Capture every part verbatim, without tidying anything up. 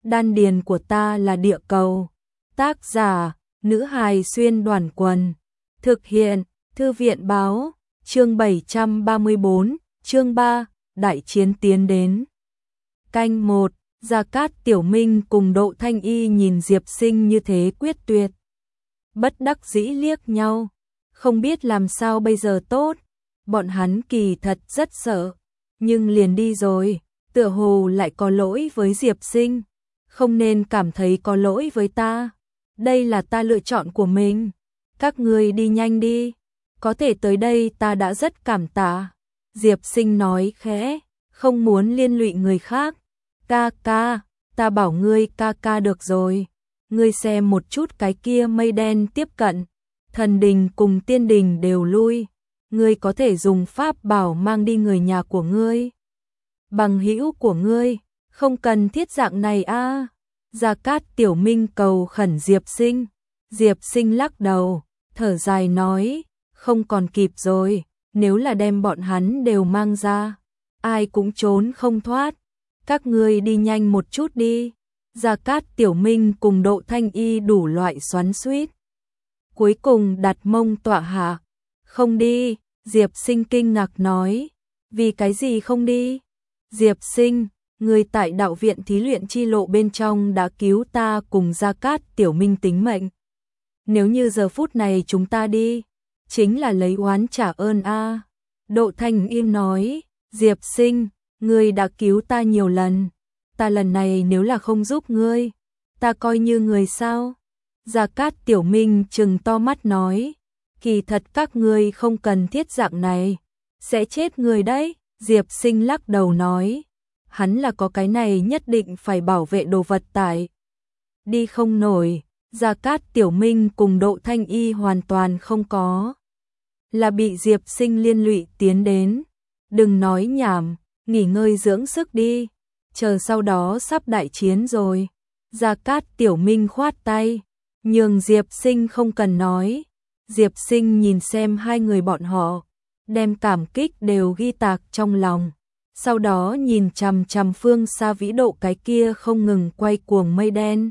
Đan điền của ta là địa cầu. Tác giả, nữ hài xuyên đoàn quần. Thực hiện, thư viện báo, chương bảy trăm ba mươi bốn, chương ba, đại chiến tiến đến. Canh một, Gia Cát Tiểu Minh cùng Độ Thanh Y nhìn Diệp Sinh như thế quyết tuyệt. Bất đắc dĩ liếc nhau, không biết làm sao bây giờ tốt, bọn hắn kỳ thật rất sợ, nhưng liền đi rồi, tựa hồ lại có lỗi với Diệp Sinh, không nên cảm thấy có lỗi với ta, đây là ta lựa chọn của mình, các ngươi đi nhanh đi, có thể tới đây ta đã rất cảm tạ. Diệp Sinh nói khẽ, không muốn liên lụy người khác. Ca ca, ta bảo ngươi ca ca được rồi, ngươi xem một chút cái kia mây đen tiếp cận, thần đình cùng tiên đình đều lui, ngươi có thể dùng pháp bảo mang đi người nhà của ngươi, bằng hữu của ngươi, không cần thiết dạng này a. À. Gia Cát Tiểu Minh cầu khẩn Diệp Sinh, Diệp Sinh lắc đầu, thở dài nói, không còn kịp rồi, nếu là đem bọn hắn đều mang ra, ai cũng trốn không thoát. Các ngươi đi nhanh một chút đi. Gia Cát Tiểu Minh cùng Độ Thanh Y đủ loại xoắn xuýt. Cuối cùng đặt mông tọa hạ. Không đi, Diệp Sinh kinh ngạc nói. Vì cái gì không đi? Diệp Sinh, người tại đạo viện thí luyện chi lộ bên trong đã cứu ta cùng Gia Cát Tiểu Minh tính mệnh. Nếu như giờ phút này chúng ta đi, chính là lấy oán trả ơn a. À. Độ Thanh Y nói, Diệp Sinh, ngươi đã cứu ta nhiều lần, ta lần này nếu là không giúp ngươi, ta coi như người sao? Gia Cát Tiểu Minh trừng to mắt nói, kỳ thật các ngươi không cần thiết dạng này, sẽ chết người đấy. Diệp Sinh lắc đầu nói, hắn là có cái này nhất định phải bảo vệ đồ vật tại. Đi không nổi, Gia Cát Tiểu Minh cùng Độ Thanh Y hoàn toàn không có. Là bị Diệp Sinh liên lụy tiến đến, đừng nói nhảm. Nghỉ ngơi dưỡng sức đi, chờ sau đó sắp đại chiến rồi. Gia Cát Tiểu Minh khoát tay, nhường Diệp Sinh không cần nói. Diệp Sinh nhìn xem hai người bọn họ, đem cảm kích đều ghi tạc trong lòng. Sau đó nhìn chằm chằm phương xa vĩ độ cái kia không ngừng quay cuồng mây đen.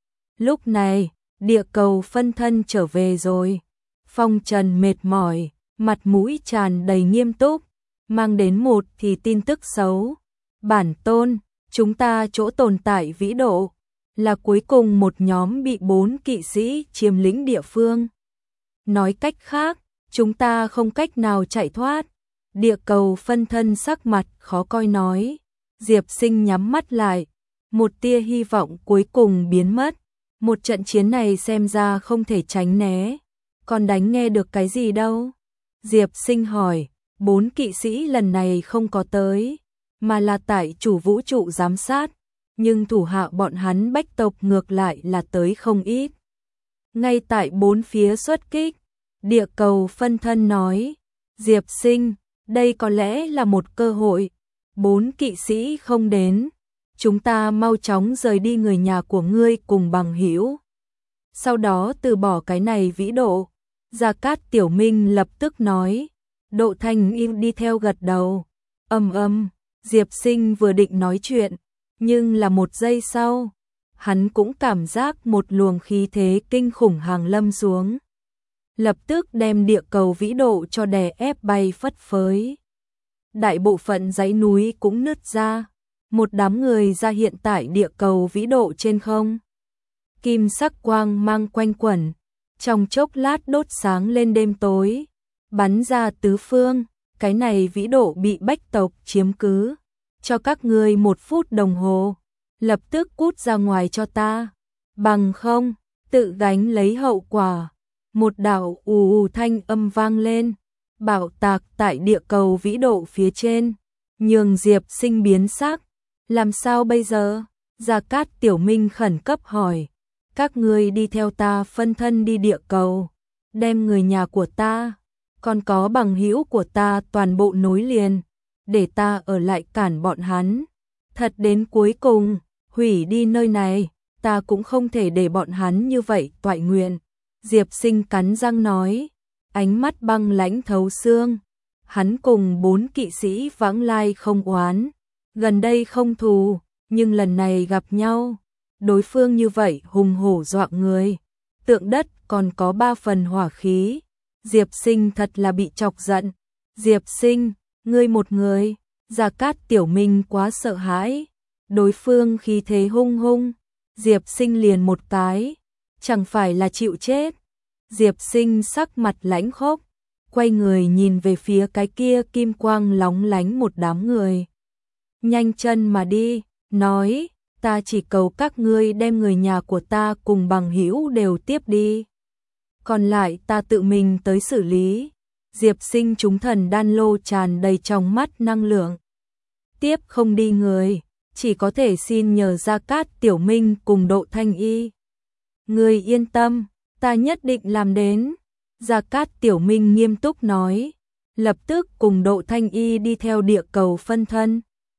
Lúc này, địa cầu phân thân trở về rồi. Phong Trần mệt mỏi, mặt mũi tràn đầy nghiêm túc. Mang đến một thì tin tức xấu. Bản tôn, chúng ta chỗ tồn tại vĩ độ, là cuối cùng một nhóm bị bốn kỵ sĩ chiếm lĩnh địa phương. Nói cách khác, chúng ta không cách nào chạy thoát. Địa cầu phân thân sắc mặt khó coi nói. Diệp Sinh nhắm mắt lại, một tia hy vọng cuối cùng biến mất. Một trận chiến này xem ra không thể tránh né. Còn đánh nghe được cái gì đâu? Diệp Sinh hỏi. Bốn kỵ sĩ lần này không có tới, mà là tại chủ vũ trụ giám sát, nhưng thủ hạ bọn hắn bách tộc ngược lại là tới không ít. Ngay tại bốn phía xuất kích, địa cầu phân thân nói, Diệp Sinh, đây có lẽ là một cơ hội, bốn kỵ sĩ không đến, chúng ta mau chóng rời đi người nhà của ngươi cùng bằng hữu. Sau đó từ bỏ cái này vĩ độ, Gia Cát Tiểu Minh lập tức nói. Độ Thanh Y đi theo gật đầu. Ầm ầm, Diệp Sinh vừa định nói chuyện, nhưng là một giây sau, hắn cũng cảm giác một luồng khí thế kinh khủng hàng lâm xuống. Lập tức đem địa cầu vĩ độ cho đè ép bay phất phới. Đại bộ phận dãy núi cũng nứt ra, một đám người ra hiện tại địa cầu vĩ độ trên không. Kim sắc quang mang quanh quẩn, trong chốc lát đốt sáng lên đêm tối. Bắn ra tứ phương, cái này vĩ độ bị bách tộc chiếm cứ, cho các ngươi một phút đồng hồ, lập tức cút ra ngoài cho ta, bằng không, tự gánh lấy hậu quả. Một đạo ù ù thanh âm vang lên, bạo tạc tại địa cầu vĩ độ phía trên, nhường Diệp Sinh biến sắc, làm sao bây giờ? Gia Cát Tiểu Minh khẩn cấp hỏi, các ngươi đi theo ta phân thân đi địa cầu, đem người nhà của ta, còn có bằng hữu của ta toàn bộ nối liền, để ta ở lại cản bọn hắn. Thật đến cuối cùng, hủy đi nơi này, ta cũng không thể để bọn hắn như vậy toại nguyện. Diệp Sinh cắn răng nói, ánh mắt băng lãnh thấu xương. Hắn cùng bốn kỵ sĩ vãng lai không oán, gần đây không thù, nhưng lần này gặp nhau, đối phương như vậy hùng hổ dọa người, tượng đất còn có ba phần hỏa khí. Diệp Sinh thật là bị chọc giận. Diệp Sinh, ngươi một người. Gia Cát Tiểu Minh quá sợ hãi. Đối phương khí thế hung hung. Diệp Sinh liền một cái. Chẳng phải là chịu chết. Diệp Sinh sắc mặt lãnh khốc. Quay người nhìn về phía cái kia kim quang lóng lánh một đám người. Nhanh chân mà đi. Nói, ta chỉ cầu các ngươi đem người nhà của ta cùng bằng hữu đều tiếp đi. Còn lại ta tự mình tới xử lý. Diệp Sinh chúng thần đan lô tràn đầy trong mắt năng lượng. Tiếp không đi người, chỉ có thể xin nhờ Gia Cát Tiểu Minh cùng Độ Thanh Y. Người yên tâm, ta nhất định làm đến. Gia Cát Tiểu Minh nghiêm túc nói, lập tức cùng Độ Thanh Y đi theo địa cầu phân thân.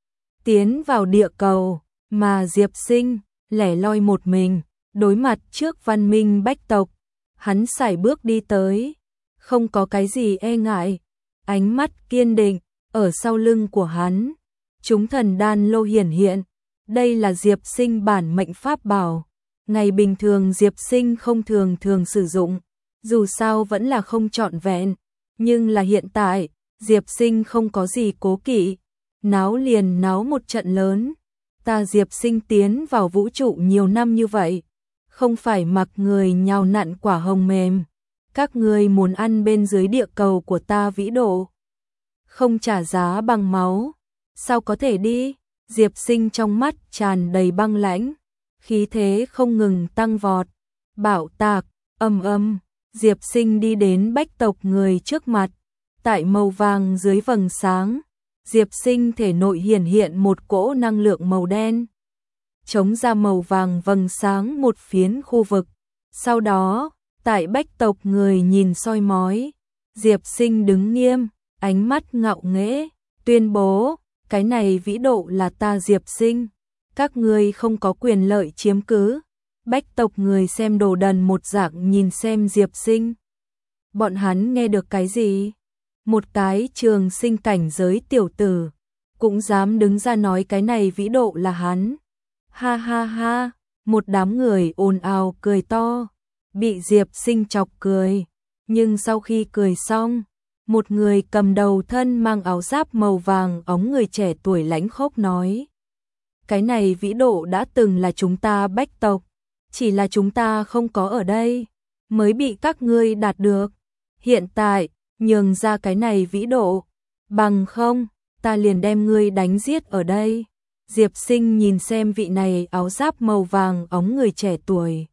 Tiến vào địa cầu, mà Diệp Sinh lẻ loi một mình, đối mặt trước văn minh bách tộc. Hắn sải bước đi tới, không có cái gì e ngại, ánh mắt kiên định, ở sau lưng của hắn. Chúng thần đan lô hiển hiện, đây là Diệp Sinh bản mệnh pháp bảo. Ngày bình thường Diệp Sinh không thường thường sử dụng, dù sao vẫn là không trọn vẹn, nhưng là hiện tại, Diệp Sinh không có gì cố kỵ, náo liền náo một trận lớn. Ta Diệp Sinh tiến vào vũ trụ nhiều năm như vậy, không phải mặc người nhào nặn quả hồng mềm. Các ngươi muốn ăn bên dưới địa cầu của ta vĩ độ, không trả giá bằng máu, sao có thể đi? Diệp Sinh trong mắt tràn đầy băng lãnh, khí thế không ngừng tăng vọt. Bạo tạc, âm âm, Diệp Sinh đi đến bách tộc người trước mặt, tại màu vàng dưới vầng sáng, Diệp Sinh thể nội hiển hiện một cỗ năng lượng màu đen, chống ra màu vàng vầng sáng một phiến khu vực. Sau đó, tại bách tộc người nhìn soi mói, Diệp Sinh đứng nghiêm, ánh mắt ngạo nghễ, tuyên bố, cái này vĩ độ là ta Diệp Sinh, các ngươi không có quyền lợi chiếm cứ. Bách tộc người xem đồ đần một dạng nhìn xem Diệp Sinh. Bọn hắn nghe được cái gì? Một cái trường sinh cảnh giới tiểu tử, cũng dám đứng ra nói cái này vĩ độ là hắn. Ha ha ha, một đám người ồn ào cười to, bị Diệp Sinh chọc cười. Nhưng sau khi cười xong, một người cầm đầu thân mang áo giáp màu vàng óng người trẻ tuổi lãnh khốc nói. Cái này vĩ độ đã từng là chúng ta bách tộc, chỉ là chúng ta không có ở đây, mới bị các ngươi đạt được. Hiện tại, nhường ra cái này vĩ độ, bằng không, ta liền đem ngươi đánh giết ở đây. Diệp Sinh nhìn xem vị này áo giáp màu vàng óng người trẻ tuổi.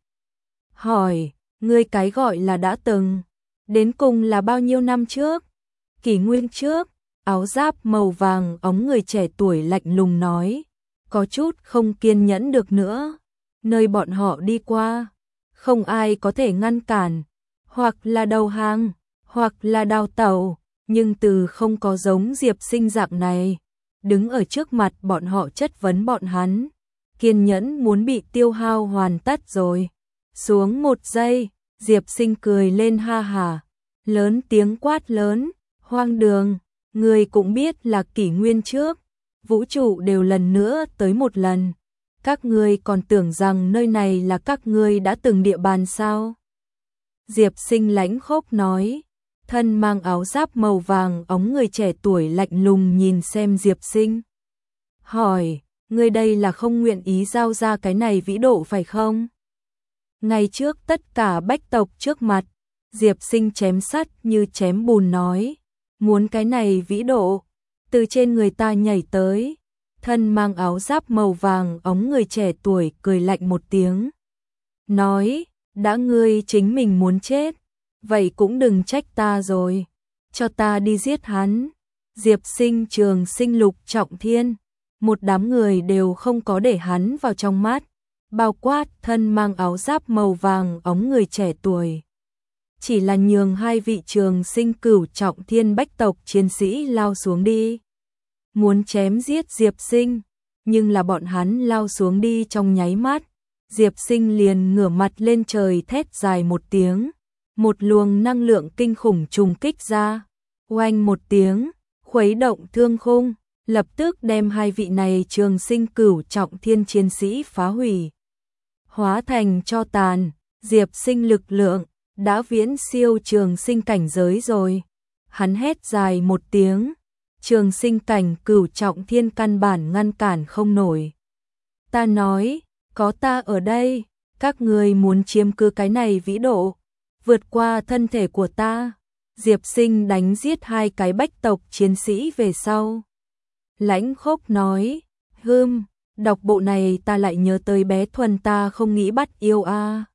Hỏi, ngươi cái gọi là đã từng, đến cùng là bao nhiêu năm trước? Kỷ nguyên trước, áo giáp màu vàng óng người trẻ tuổi lạnh lùng nói, có chút không kiên nhẫn được nữa. Nơi bọn họ đi qua, không ai có thể ngăn cản, hoặc là đầu hàng, hoặc là đào tẩu, nhưng từ không có giống Diệp Sinh dạng này, đứng ở trước mặt bọn họ chất vấn bọn hắn, kiên nhẫn muốn bị tiêu hao hoàn tất rồi. Xuống một giây, Diệp Sinh cười lên ha hà, lớn tiếng quát lớn, hoang đường, người cũng biết là kỷ nguyên trước, vũ trụ đều lần nữa tới một lần. Các ngươi còn tưởng rằng nơi này là các ngươi đã từng địa bàn sao? Diệp Sinh lãnh khốc nói, thân mang áo giáp màu vàng óng người trẻ tuổi lạnh lùng nhìn xem Diệp Sinh. Hỏi, ngươi đây là không nguyện ý giao ra cái này vĩ độ phải không? Ngay trước tất cả bách tộc trước mặt, Diệp Sinh chém sắt như chém bùn nói, muốn cái này vĩ độ, từ trên người ta nhảy tới. Thân mang áo giáp màu vàng óng người trẻ tuổi cười lạnh một tiếng. Nói, đã ngươi chính mình muốn chết, vậy cũng đừng trách ta rồi, cho ta đi giết hắn. Diệp Sinh trường sinh lục trọng thiên, một đám người đều không có để hắn vào trong mắt, bao quát thân mang áo giáp màu vàng óng người trẻ tuổi. Chỉ là nhường hai vị trường sinh cửu trọng thiên bách tộc chiến sĩ lao xuống đi. Muốn chém giết Diệp Sinh, nhưng là bọn hắn lao xuống đi trong nháy mắt, Diệp Sinh liền ngửa mặt lên trời thét dài một tiếng, một luồng năng lượng kinh khủng trùng kích ra, oanh một tiếng, khuấy động thương khung, lập tức đem hai vị này trường sinh cửu trọng thiên chiến sĩ phá hủy. hóa thành cho tàn, Diệp Sinh lực lượng đã viễn siêu trường sinh cảnh giới rồi. Hắn hét dài một tiếng, trường sinh cảnh cửu trọng thiên căn bản ngăn cản không nổi. Ta nói, có ta ở đây, các người muốn chiếm cứ cái này vĩ độ, vượt qua thân thể của ta. Diệp Sinh đánh giết hai cái bách tộc chiến sĩ về sau. Lãnh Khốc nói, hừm, đọc bộ này ta lại nhớ tới bé Thuần ta không nghĩ bắt yêu a.